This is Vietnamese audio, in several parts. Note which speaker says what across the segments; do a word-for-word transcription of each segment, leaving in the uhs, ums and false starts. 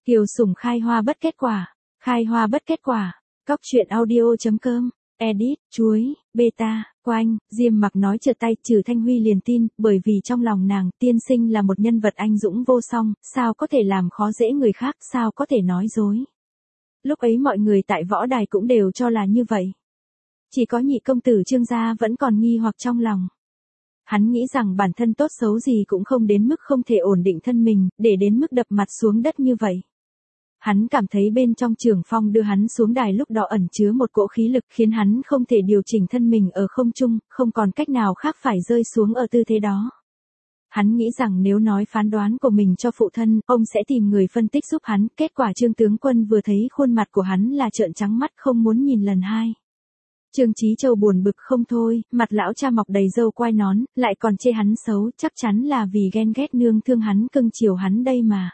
Speaker 1: Kiều Sùng khai hoa bất kết quả, khai hoa bất kết quả. Cóc truyện audio chấm com, edit, chuối, beta, quanh, Diêm Mặc nói trượt tay, Trừ Thanh Huy liền tin, bởi vì trong lòng nàng, tiên sinh là một nhân vật anh dũng vô song, sao có thể làm khó dễ người khác, sao có thể nói dối. Lúc ấy mọi người tại võ đài cũng đều cho là như vậy. Chỉ có nhị công tử Trương gia vẫn còn nghi hoặc trong lòng. Hắn nghĩ rằng bản thân tốt xấu gì cũng không đến mức không thể ổn định thân mình, để đến mức đập mặt xuống đất như vậy. Hắn cảm thấy bên trong Trường Phong đưa hắn xuống đài lúc đó ẩn chứa một cỗ khí lực khiến hắn không thể điều chỉnh thân mình ở không trung, không còn cách nào khác phải rơi xuống ở tư thế đó. Hắn nghĩ rằng nếu nói phán đoán của mình cho phụ thân, ông sẽ tìm người phân tích giúp hắn, kết quả Trương tướng quân vừa thấy khuôn mặt của hắn là trợn trắng mắt không muốn nhìn lần hai. Trương Chí Châu buồn bực không thôi, mặt lão cha mọc đầy râu quai nón, lại còn chê hắn xấu, chắc chắn là vì ghen ghét nương thương hắn cưng chiều hắn đây mà.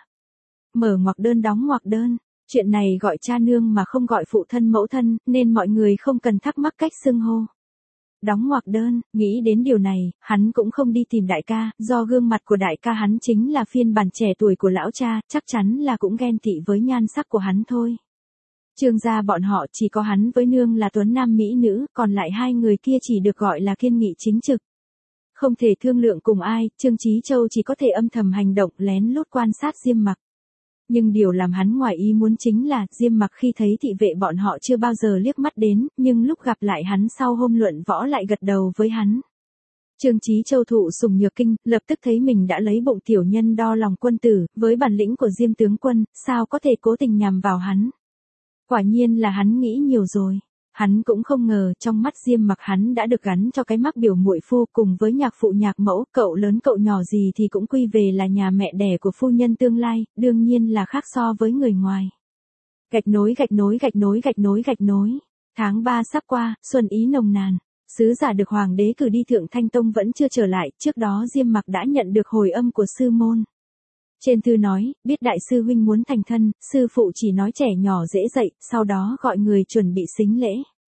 Speaker 1: Mở ngoặc đơn đóng ngoặc đơn, chuyện này gọi cha nương mà không gọi phụ thân mẫu thân, nên mọi người không cần thắc mắc cách xưng hô. Đóng ngoặc đơn, nghĩ đến điều này, hắn cũng không đi tìm đại ca, do gương mặt của đại ca hắn chính là phiên bản trẻ tuổi của lão cha, chắc chắn là cũng ghen tị với nhan sắc của hắn thôi. Trương gia bọn họ chỉ có hắn với nương là tuấn nam mỹ nữ, còn lại hai người kia chỉ được gọi là kiên nghị chính trực. Không thể thương lượng cùng ai, Trương Chí Châu chỉ có thể âm thầm hành động lén lút quan sát Diêm Mặc. Nhưng điều làm hắn ngoài ý muốn chính là, Diêm Mặc khi thấy thị vệ bọn họ chưa bao giờ liếc mắt đến, nhưng lúc gặp lại hắn sau hôm luận võ lại gật đầu với hắn. Trương Chí Châu thụ sủng nhược kinh, lập tức thấy mình đã lấy bụng tiểu nhân đo lòng quân tử, với bản lĩnh của Diêm tướng quân, sao có thể cố tình nhằm vào hắn. Quả nhiên là hắn nghĩ nhiều rồi. Hắn cũng không ngờ trong mắt Diêm Mặc hắn đã được gắn cho cái mác biểu muội phu cùng với nhạc phụ nhạc mẫu, cậu lớn cậu nhỏ gì thì cũng quy về là nhà mẹ đẻ của phu nhân tương lai, đương nhiên là khác so với người ngoài. Gạch nối gạch nối gạch nối gạch nối gạch nối. Tháng ba sắp qua, xuân ý nồng nàn. Sứ giả được hoàng đế cử đi Thượng Thanh Tông vẫn chưa trở lại, trước đó Diêm Mặc đã nhận được hồi âm của sư môn. Trên thư nói, biết đại sư huynh muốn thành thân, sư phụ chỉ nói trẻ nhỏ dễ dạy, sau đó gọi người chuẩn bị sính lễ.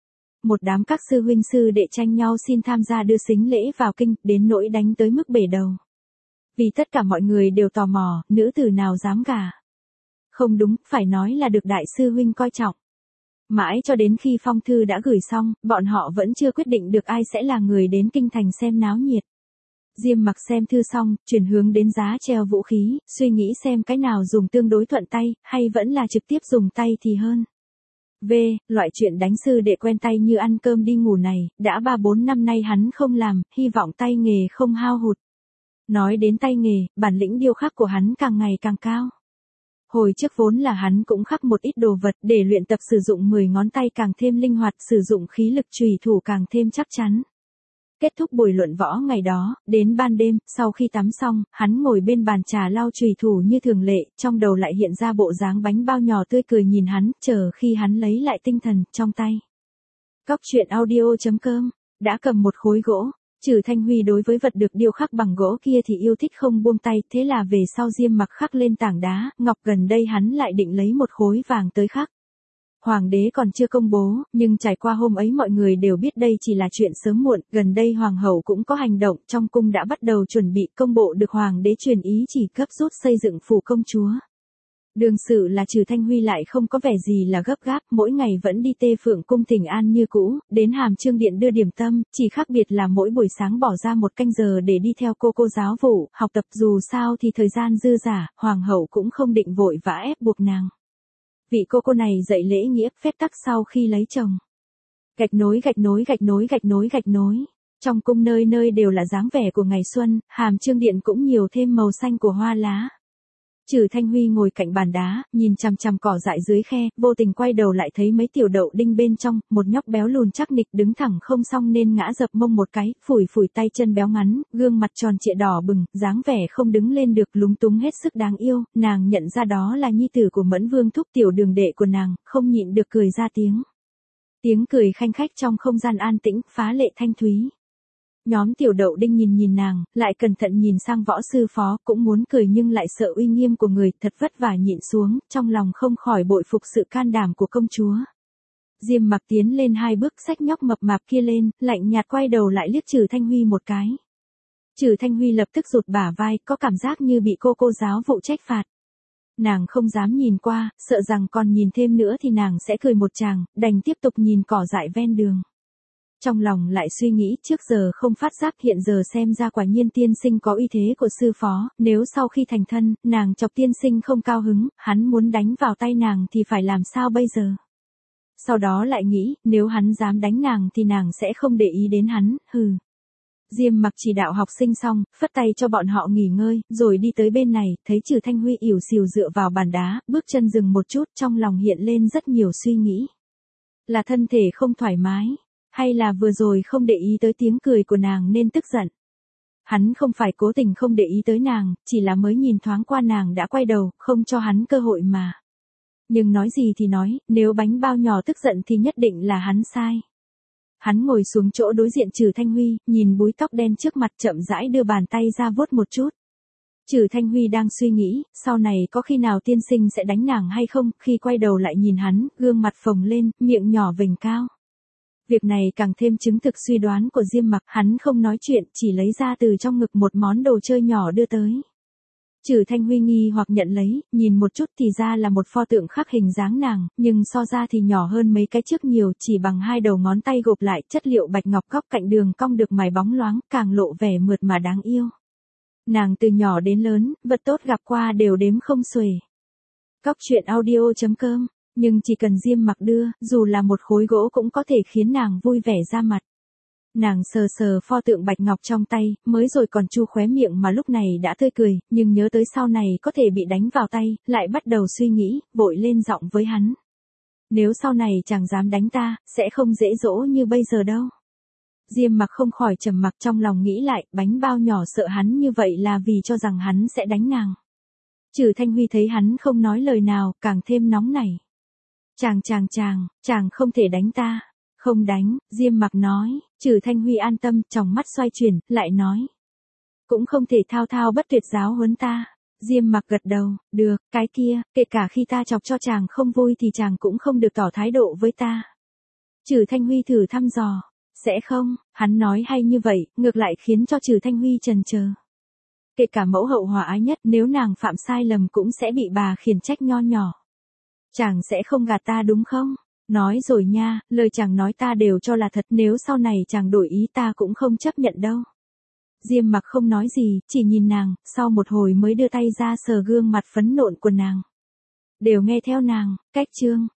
Speaker 1: Một đám các sư huynh sư đệ tranh nhau xin tham gia đưa sính lễ vào kinh, đến nỗi đánh tới mức bể đầu. Vì tất cả mọi người đều tò mò, nữ tử nào dám gả. Không đúng, phải nói là được đại sư huynh coi trọng. Mãi cho đến khi phong thư đã gửi xong, bọn họ vẫn chưa quyết định được ai sẽ là người đến kinh thành xem náo nhiệt. Diêm Mặc xem thư xong, chuyển hướng đến giá treo vũ khí, suy nghĩ xem cái nào dùng tương đối thuận tay, hay vẫn là trực tiếp dùng tay thì hơn. V. Loại chuyện đánh sư đệ quen tay như ăn cơm đi ngủ này, đã ba bốn năm nay hắn không làm, hy vọng tay nghề không hao hụt. Nói đến tay nghề, bản lĩnh điêu khắc của hắn càng ngày càng cao. Hồi trước vốn là hắn cũng khắc một ít đồ vật để luyện tập sử dụng mười ngón tay càng thêm linh hoạt, sử dụng khí lực chùy thủ càng thêm chắc chắn. Kết thúc buổi luận võ ngày đó, đến ban đêm, sau khi tắm xong, hắn ngồi bên bàn trà lau chùy thủ như thường lệ, trong đầu lại hiện ra bộ dáng bánh bao nhỏ tươi cười nhìn hắn, chờ khi hắn lấy lại tinh thần, trong tay. Cóc truyện audio chấm com, đã cầm một khối gỗ, Trừ Thanh Huy đối với vật được điêu khắc bằng gỗ kia thì yêu thích không buông tay, thế là về sau Diêm Mặc khắc lên tảng đá, ngọc gần đây hắn lại định lấy một khối vàng tới khắc. Hoàng đế còn chưa công bố, nhưng trải qua hôm ấy mọi người đều biết đây chỉ là chuyện sớm muộn, gần đây hoàng hậu cũng có hành động, trong cung đã bắt đầu chuẩn bị, công bộ được hoàng đế truyền ý chỉ cấp rút xây dựng phủ công chúa. Đương sự là Trừ Thanh Huy lại không có vẻ gì là gấp gáp, mỗi ngày vẫn đi Tê Phượng cung Thỉnh An như cũ, đến Hàm Chương điện đưa điểm tâm, chỉ khác biệt là mỗi buổi sáng bỏ ra một canh giờ để đi theo cô cô giáo vụ, học tập, dù sao thì thời gian dư dả, hoàng hậu cũng không định vội vã ép buộc nàng. Vị cô cô này dạy lễ nghĩa, phép tắc sau khi lấy chồng. Gạch nối gạch nối gạch nối gạch nối gạch nối. Trong cung nơi nơi đều là dáng vẻ của ngày xuân, Hàm Chương điện cũng nhiều thêm màu xanh của hoa lá. Trừ Thanh Huy ngồi cạnh bàn đá, nhìn chằm chằm cỏ dại dưới khe, vô tình quay đầu lại thấy mấy tiểu đậu đinh bên trong, một nhóc béo lùn chắc nịch đứng thẳng không xong nên ngã dập mông một cái, phủi phủi tay chân béo ngắn, gương mặt tròn trịa đỏ bừng, dáng vẻ không đứng lên được, lúng túng hết sức đáng yêu, nàng nhận ra đó là nhi tử của Mẫn Vương thúc, tiểu đường đệ của nàng, không nhịn được cười ra tiếng. Tiếng cười khanh khách trong không gian an tĩnh, phá lệ thanh thúy. Nhóm tiểu đậu đinh nhìn nhìn nàng, lại cẩn thận nhìn sang võ sư phó, cũng muốn cười nhưng lại sợ uy nghiêm của người, thật vất vả nhịn xuống, trong lòng không khỏi bội phục sự can đảm của công chúa. Diêm Mặc tiến lên hai bước xách nhóc mập mạp kia lên, lạnh nhạt quay đầu lại liếc Trừ Thanh Huy một cái. Trừ Thanh Huy lập tức rụt bả vai, có cảm giác như bị cô cô giáo vụ trách phạt. Nàng không dám nhìn qua, sợ rằng còn nhìn thêm nữa thì nàng sẽ cười một tràng, đành tiếp tục nhìn cỏ dại ven đường. Trong lòng lại suy nghĩ trước giờ không phát giác, hiện giờ xem ra quả nhiên tiên sinh có uy thế của sư phó, nếu sau khi thành thân, nàng chọc tiên sinh không cao hứng, hắn muốn đánh vào tay nàng thì phải làm sao bây giờ? Sau đó lại nghĩ, nếu hắn dám đánh nàng thì nàng sẽ không để ý đến hắn, hừ. Diêm Mặc chỉ đạo học sinh xong, phất tay cho bọn họ nghỉ ngơi, rồi đi tới bên này, thấy Trừ Thanh Huy ỉu xìu dựa vào bàn đá, bước chân dừng một chút, trong lòng hiện lên rất nhiều suy nghĩ. Là thân thể không thoải mái, hay là vừa rồi không để ý tới tiếng cười của nàng nên tức giận. Hắn không phải cố tình không để ý tới nàng, chỉ là mới nhìn thoáng qua nàng đã quay đầu, không cho hắn cơ hội mà. Nhưng nói gì thì nói, nếu bánh bao nhỏ tức giận thì nhất định là hắn sai. Hắn ngồi xuống chỗ đối diện Trừ Thanh Huy, nhìn búi tóc đen trước mặt chậm rãi đưa bàn tay ra vuốt một chút. Trừ Thanh Huy đang suy nghĩ, sau này có khi nào tiên sinh sẽ đánh nàng hay không, khi quay đầu lại nhìn hắn, gương mặt phồng lên, miệng nhỏ vểnh cao. Việc này càng thêm chứng thực suy đoán của Diêm Mặc, hắn không nói chuyện, chỉ lấy ra từ trong ngực một món đồ chơi nhỏ đưa tới. Trừ Thanh Huy nghi hoặc nhận lấy, nhìn một chút thì ra là một pho tượng khắc hình dáng nàng, nhưng so ra thì nhỏ hơn mấy cái trước nhiều, chỉ bằng hai đầu ngón tay gộp lại, chất liệu bạch ngọc góc cạnh đường cong được mài bóng loáng, càng lộ vẻ mượt mà đáng yêu. Nàng từ nhỏ đến lớn, vật tốt gặp qua đều đếm không xuể. Cóc truyện audio chấm com, nhưng chỉ cần Diêm Mặc đưa, dù là một khối gỗ cũng có thể khiến nàng vui vẻ ra mặt. Nàng sờ sờ pho tượng bạch ngọc trong tay, mới rồi còn chu khóe miệng mà lúc này đã tươi cười, nhưng nhớ tới sau này có thể bị đánh vào tay, lại bắt đầu suy nghĩ, vội lên giọng với hắn. Nếu sau này chàng dám đánh ta, sẽ không dễ dỗ như bây giờ đâu. Diêm Mặc không khỏi trầm mặc, trong lòng nghĩ lại, bánh bao nhỏ sợ hắn như vậy là vì cho rằng hắn sẽ đánh nàng. Trừ Thanh Huy thấy hắn không nói lời nào, càng thêm nóng nảy. Chàng chàng chàng, chàng không thể đánh ta. Không đánh, Diêm Mặc nói. Trừ Thanh Huy an tâm, tròng mắt xoay chuyển, lại nói. Cũng không thể thao thao bất tuyệt giáo huấn ta. Diêm Mặc gật đầu, được, cái kia, kể cả khi ta chọc cho chàng không vui thì chàng cũng không được tỏ thái độ với ta. Trừ Thanh Huy thử thăm dò. Sẽ không, hắn nói hay như vậy, ngược lại khiến cho Trừ Thanh Huy chần chờ. Kể cả mẫu hậu hòa ái nhất, nếu nàng phạm sai lầm cũng sẽ bị bà khiển trách nho nhỏ. Chàng sẽ không gạt ta đúng không? Nói rồi nha, lời chàng nói ta đều cho là thật, nếu sau này chàng đổi ý ta cũng không chấp nhận đâu. Diêm Mặc không nói gì, chỉ nhìn nàng, sau một hồi mới đưa tay ra sờ gương mặt phấn nộn của nàng. Đều nghe theo nàng, cách chương.